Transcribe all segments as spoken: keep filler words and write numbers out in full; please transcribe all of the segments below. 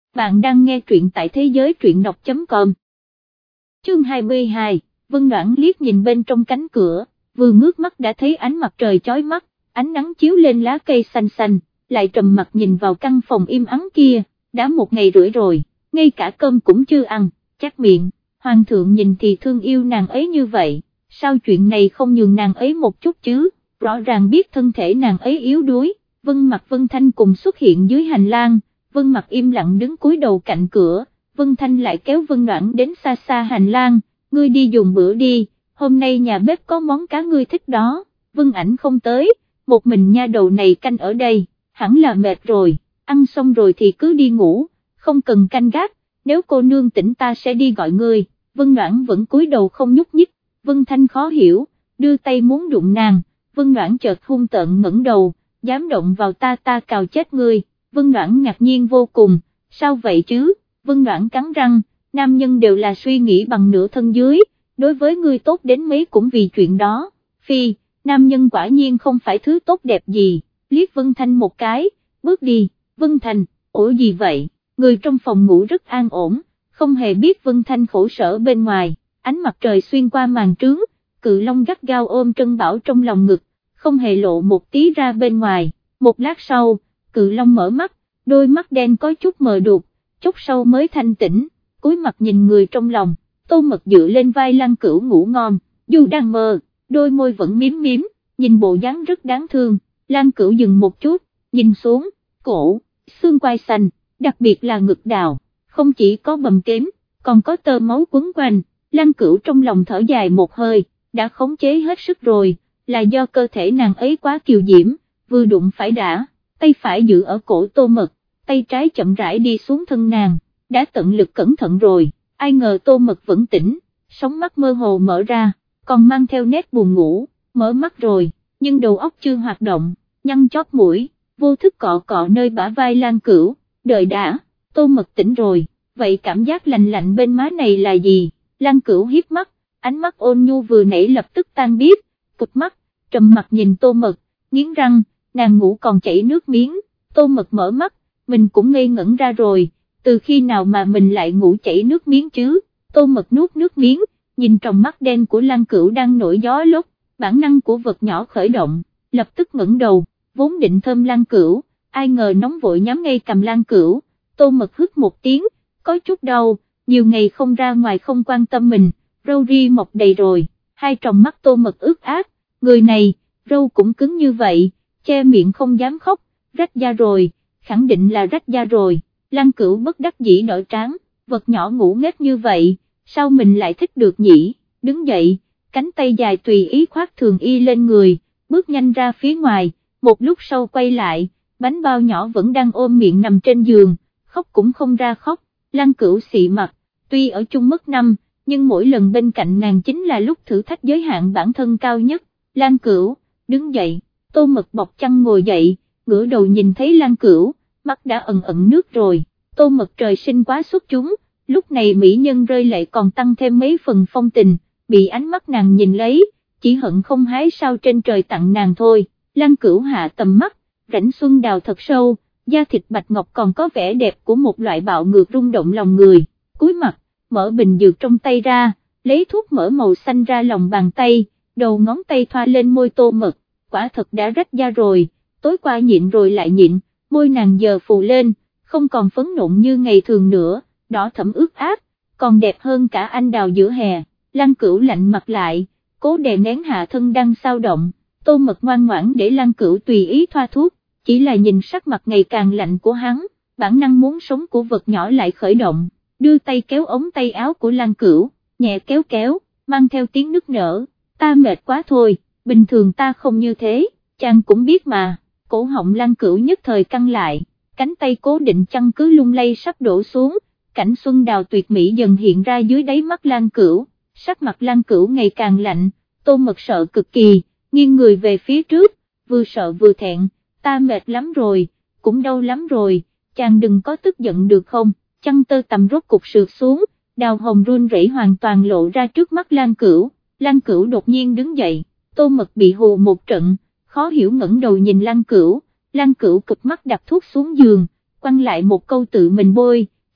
bạn đang nghe truyện tại thế giới truyện đọc chấm com. Chương hai mươi hai, Vân Noãn liếc nhìn bên trong cánh cửa, vừa ngước mắt đã thấy ánh mặt trời chói mắt, ánh nắng chiếu lên lá cây xanh xanh, lại trầm mặt nhìn vào căn phòng im ắng kia, đã một ngày rưỡi rồi, ngay cả cơm cũng chưa ăn, chát miệng, hoàng thượng nhìn thì thương yêu nàng ấy như vậy, sao chuyện này không nhường nàng ấy một chút chứ, rõ ràng biết thân thể nàng ấy yếu đuối. Vân Mặc Vân Thanh cùng xuất hiện dưới hành lang, Vân Mặc im lặng đứng cúi đầu cạnh cửa, Vân Thanh lại kéo Vân Noãn đến xa xa hành lang, ngươi đi dùng bữa đi, hôm nay nhà bếp có món cá ngươi thích đó. Vân Ảnh không tới, một mình nha đầu này canh ở đây, hẳn là mệt rồi, ăn xong rồi thì cứ đi ngủ, không cần canh gác, nếu cô nương tỉnh ta sẽ đi gọi ngươi. Vân Noãn vẫn cúi đầu không nhúc nhích, Vân Thanh khó hiểu, đưa tay muốn đụng nàng, Vân Noãn chợt hung tợn ngẩng đầu, dám động vào ta ta cào chết ngươi. Vân Noãn ngạc nhiên vô cùng, sao vậy chứ, Vân Noãn cắn răng, nam nhân đều là suy nghĩ bằng nửa thân dưới, đối với ngươi tốt đến mấy cũng vì chuyện đó, phi, nam nhân quả nhiên không phải thứ tốt đẹp gì, liếc Vân Thanh một cái, bước đi. Vân Thanh, ủa gì vậy, người trong phòng ngủ rất an ổn, không hề biết Vân Thanh khổ sở bên ngoài, ánh mặt trời xuyên qua màn trướng, Cự Long gắt gao ôm Trân Bảo trong lòng ngực, không hề lộ một tí ra bên ngoài. Một lát sau, Cự Long mở mắt, đôi mắt đen có chút mờ đục, chút sau mới thanh tĩnh, cúi mặt nhìn người trong lòng. Tô Mật dựa lên vai Lan Cửu ngủ ngon, dù đang mơ, đôi môi vẫn miếm miếm, nhìn bộ dáng rất đáng thương. Lan Cửu dừng một chút, nhìn xuống, cổ, xương quai xanh, đặc biệt là ngực đào, không chỉ có bầm tím, còn có tơ máu quấn quanh. Lan Cửu trong lòng thở dài một hơi, đã khống chế hết sức rồi, là do cơ thể nàng ấy quá kiều diễm, vừa đụng phải đã, tay phải giữ ở cổ Tô Mật, tay trái chậm rãi đi xuống thân nàng, đã tận lực cẩn thận rồi, ai ngờ Tô Mật vẫn tỉnh, sóng mắt mơ hồ mở ra, còn mang theo nét buồn ngủ, mở mắt rồi, nhưng đầu óc chưa hoạt động, nhăn chót mũi, vô thức cọ cọ nơi bả vai Lan Cửu, đợi đã, Tô Mật tỉnh rồi, vậy cảm giác lạnh lạnh bên má này là gì? Lan Cửu hiếp mắt, ánh mắt ôn nhu vừa nãy lập tức tan biết, cụp mắt, trầm mặt nhìn Tô Mật, nghiến răng, nàng ngủ còn chảy nước miếng. Tô Mật mở mắt, mình cũng ngây ngẩn ra rồi, từ khi nào mà mình lại ngủ chảy nước miếng chứ. Tô Mật nuốt nước miếng, nhìn trong mắt đen của Lan Cửu đang nổi gió lúc, bản năng của vật nhỏ khởi động, lập tức ngẩng đầu, vốn định thơm Lan Cửu, ai ngờ nóng vội nhắm ngay cầm Lan Cửu. Tô Mật hứt một tiếng, có chút đau, nhiều ngày không ra ngoài không quan tâm mình, râu ri mọc đầy rồi, hai tròng mắt Tô Mật ướt át, người này, râu cũng cứng như vậy, che miệng không dám khóc, rách da rồi, khẳng định là rách da rồi. Lan Cửu bất đắc dĩ đỡ trán, vật nhỏ ngủ nghếch như vậy, sao mình lại thích được nhỉ, đứng dậy, cánh tay dài tùy ý khoác thường y lên người, bước nhanh ra phía ngoài, một lúc sau quay lại, bánh bao nhỏ vẫn đang ôm miệng nằm trên giường, khóc cũng không ra khóc. Lan Cửu xị mặt, tuy ở chung mất năm, nhưng mỗi lần bên cạnh nàng chính là lúc thử thách giới hạn bản thân cao nhất. Lan Cửu, đứng dậy, Tô Mật bọc chăn ngồi dậy, ngửa đầu nhìn thấy Lan Cửu, mắt đã ẩn ẩn nước rồi. Tô Mật trời sinh quá xuất chúng, lúc này mỹ nhân rơi lệ còn tăng thêm mấy phần phong tình, bị ánh mắt nàng nhìn lấy, chỉ hận không hái sao trên trời tặng nàng thôi. Lan Cửu hạ tầm mắt, rãnh xuân đào thật sâu, da thịt bạch ngọc còn có vẻ đẹp của một loại bạo ngược rung động lòng người, cúi mặt, mở bình dược trong tay ra, lấy thuốc mỡ màu xanh ra lòng bàn tay, đầu ngón tay thoa lên môi Tô Mật, quả thật đã rách da rồi, tối qua nhịn rồi lại nhịn, môi nàng giờ phù lên, không còn phấn nộn như ngày thường nữa, đỏ thẫm ướt át, còn đẹp hơn cả anh đào giữa hè. Lan Cửu lạnh mặt lại, cố đè nén hạ thân đang xao động, Tô Mật ngoan ngoãn để Lan Cửu tùy ý thoa thuốc, chỉ là nhìn sắc mặt ngày càng lạnh của hắn, bản năng muốn sống của vật nhỏ lại khởi động, đưa tay kéo ống tay áo của Lan Cửu, nhẹ kéo kéo, mang theo tiếng nức nở, ta mệt quá thôi, bình thường ta không như thế, chàng cũng biết mà. Cổ họng Lan Cửu nhất thời căng lại, cánh tay cố định chăn cứ lung lay sắp đổ xuống, cảnh xuân đào tuyệt mỹ dần hiện ra dưới đáy mắt Lan Cửu, sắc mặt Lan Cửu ngày càng lạnh. Tô Mật sợ cực kỳ, nghiêng người về phía trước, vừa sợ vừa thẹn, ta mệt lắm rồi, cũng đau lắm rồi, chàng đừng có tức giận được không. Chăn tơ tằm rốt cục sượt xuống, đào hồng run rẩy hoàn toàn lộ ra trước mắt Lan Cửu. Lan Cửu đột nhiên đứng dậy, Tô Mật bị hù một trận, khó hiểu ngẩng đầu nhìn Lan Cửu. Lan Cửu cực mắt đặt thuốc xuống giường, quăng lại một câu tự mình bôi,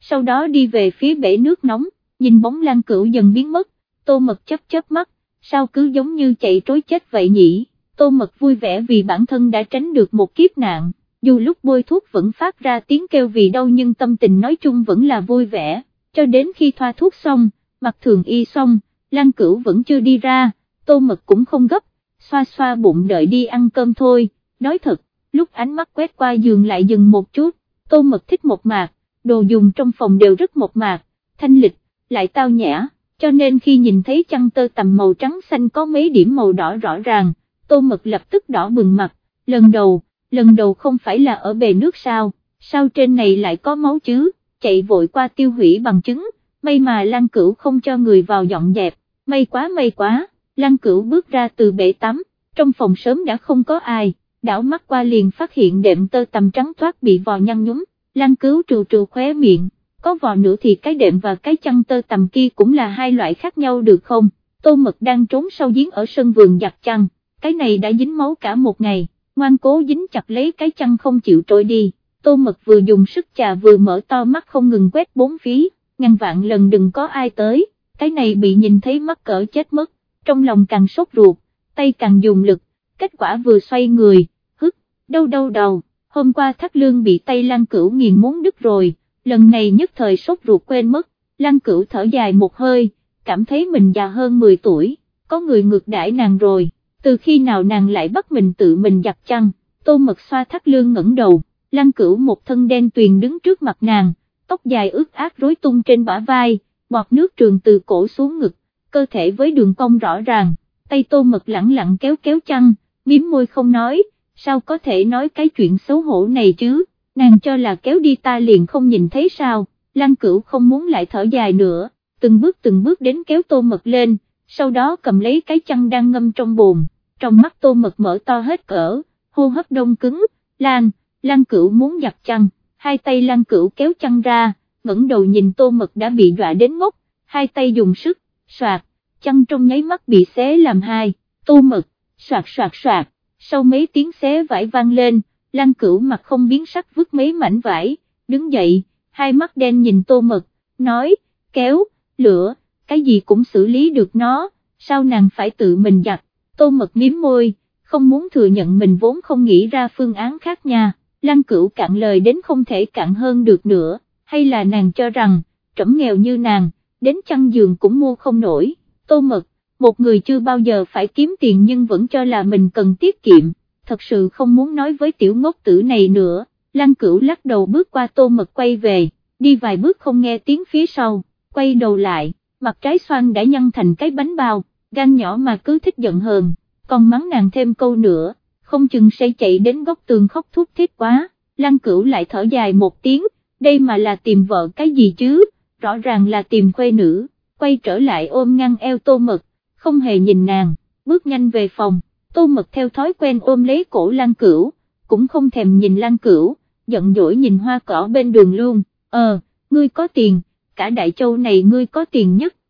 sau đó đi về phía bể nước nóng, nhìn bóng Lan Cửu dần biến mất, Tô Mật chớp chớp mắt, sao cứ giống như chạy trối chết vậy nhỉ. Tô Mật vui vẻ vì bản thân đã tránh được một kiếp nạn, dù lúc bôi thuốc vẫn phát ra tiếng kêu vì đau nhưng tâm tình nói chung vẫn là vui vẻ, cho đến khi thoa thuốc xong, mặc thường y xong, Lan Cửu vẫn chưa đi ra, Tô Mật cũng không gấp, xoa xoa bụng đợi đi ăn cơm thôi. Nói thật, lúc ánh mắt quét qua giường lại dừng một chút, Tô Mật thích mộc mạc, đồ dùng trong phòng đều rất mộc mạc, thanh lịch, lại tao nhã, cho nên khi nhìn thấy chăn tơ tằm màu trắng xanh có mấy điểm màu đỏ rõ ràng, Tô Mật lập tức đỏ bừng mặt, lần đầu, lần đầu không phải là ở bề nước sao, sao trên này lại có máu chứ, chạy vội qua tiêu hủy bằng chứng, may mà Lan Cửu không cho người vào dọn dẹp, may quá may quá, Lan Cửu bước ra từ bể tắm, trong phòng sớm đã không có ai, đảo mắt qua liền phát hiện đệm tơ tằm trắng toát bị vò nhăn nhúm, Lan Cửu trù trù khóe miệng, có vò nữa thì cái đệm và cái chăn tơ tằm kia cũng là hai loại khác nhau được không? Tô Mật đang trốn sau giếng ở sân vườn giặt chăn, cái này đã dính máu cả một ngày, ngoan cố dính chặt lấy cái chăn không chịu trôi đi, Tô Mật vừa dùng sức chà vừa mở to mắt không ngừng quét bốn phía, ngàn vạn lần đừng có ai tới, cái này bị nhìn thấy mắc cỡ chết mất, trong lòng càng sốt ruột, tay càng dùng lực, kết quả vừa xoay người, hức, đau đau đầu, hôm qua Thắt Lương bị tay Lan Cửu nghiền muốn đứt rồi, lần này nhất thời sốt ruột quên mất, Lan Cửu thở dài một hơi, cảm thấy mình già hơn mười tuổi, có người ngược đãi nàng rồi, từ khi nào nàng lại bắt mình tự mình giặt chăn. Tô Mật xoa Thắt Lương ngẩng đầu, Lan Cửu một thân đen tuyền đứng trước mặt nàng, tóc dài ướt át rối tung trên bả vai, bọt nước trường từ cổ xuống ngực, cơ thể với đường cong rõ ràng, tay Tô Mật lẳng lặng kéo kéo chăn, miếm môi không nói, sao có thể nói cái chuyện xấu hổ này chứ, nàng cho là kéo đi ta liền không nhìn thấy sao. Lan Cửu không muốn lại thở dài nữa, từng bước từng bước đến kéo Tô Mật lên, sau đó cầm lấy cái chăn đang ngâm trong bồn, trong mắt Tô Mật mở to hết cỡ, hô hấp đông cứng, Lan, Lan Cửu muốn giặt chăn, hai tay Lan Cửu kéo chăn ra, ngẩng đầu nhìn Tô Mật đã bị dọa đến ngốc, hai tay dùng sức, soạt, chăn trong nháy mắt bị xé làm hai, Tô Mật, soạt soạt soạt, sau mấy tiếng xé vải vang lên, Lan Cửu mặt không biến sắc vứt mấy mảnh vải, đứng dậy, hai mắt đen nhìn Tô Mật, nói, kéo, lửa, cái gì cũng xử lý được nó, sao nàng phải tự mình giặt. Tô Mật miếm môi, không muốn thừa nhận mình vốn không nghĩ ra phương án khác nha. Lan Cửu cạn lời đến không thể cạn hơn được nữa, hay là nàng cho rằng, trẫm nghèo như nàng, đến chăn giường cũng mua không nổi. Tô Mật, một người chưa bao giờ phải kiếm tiền nhưng vẫn cho là mình cần tiết kiệm, thật sự không muốn nói với tiểu ngốc tử này nữa. Lan Cửu lắc đầu bước qua Tô Mật quay về, đi vài bước không nghe tiếng phía sau, quay đầu lại, mặt trái xoan đã nhăn thành cái bánh bao, gan nhỏ mà cứ thích giận hờn, còn mắng nàng thêm câu nữa, không chừng sẽ chạy đến góc tường khóc thút thít quá. Lan Cửu lại thở dài một tiếng, đây mà là tìm vợ cái gì chứ, rõ ràng là tìm khuê nữ, quay trở lại ôm ngăn eo Tô Mật, không hề nhìn nàng, bước nhanh về phòng. Tô Mật theo thói quen ôm lấy cổ Lan Cửu, cũng không thèm nhìn Lan Cửu, giận dỗi nhìn hoa cỏ bên đường luôn, ờ, ngươi có tiền, cả Đại Châu này ngươi có tiền nhất.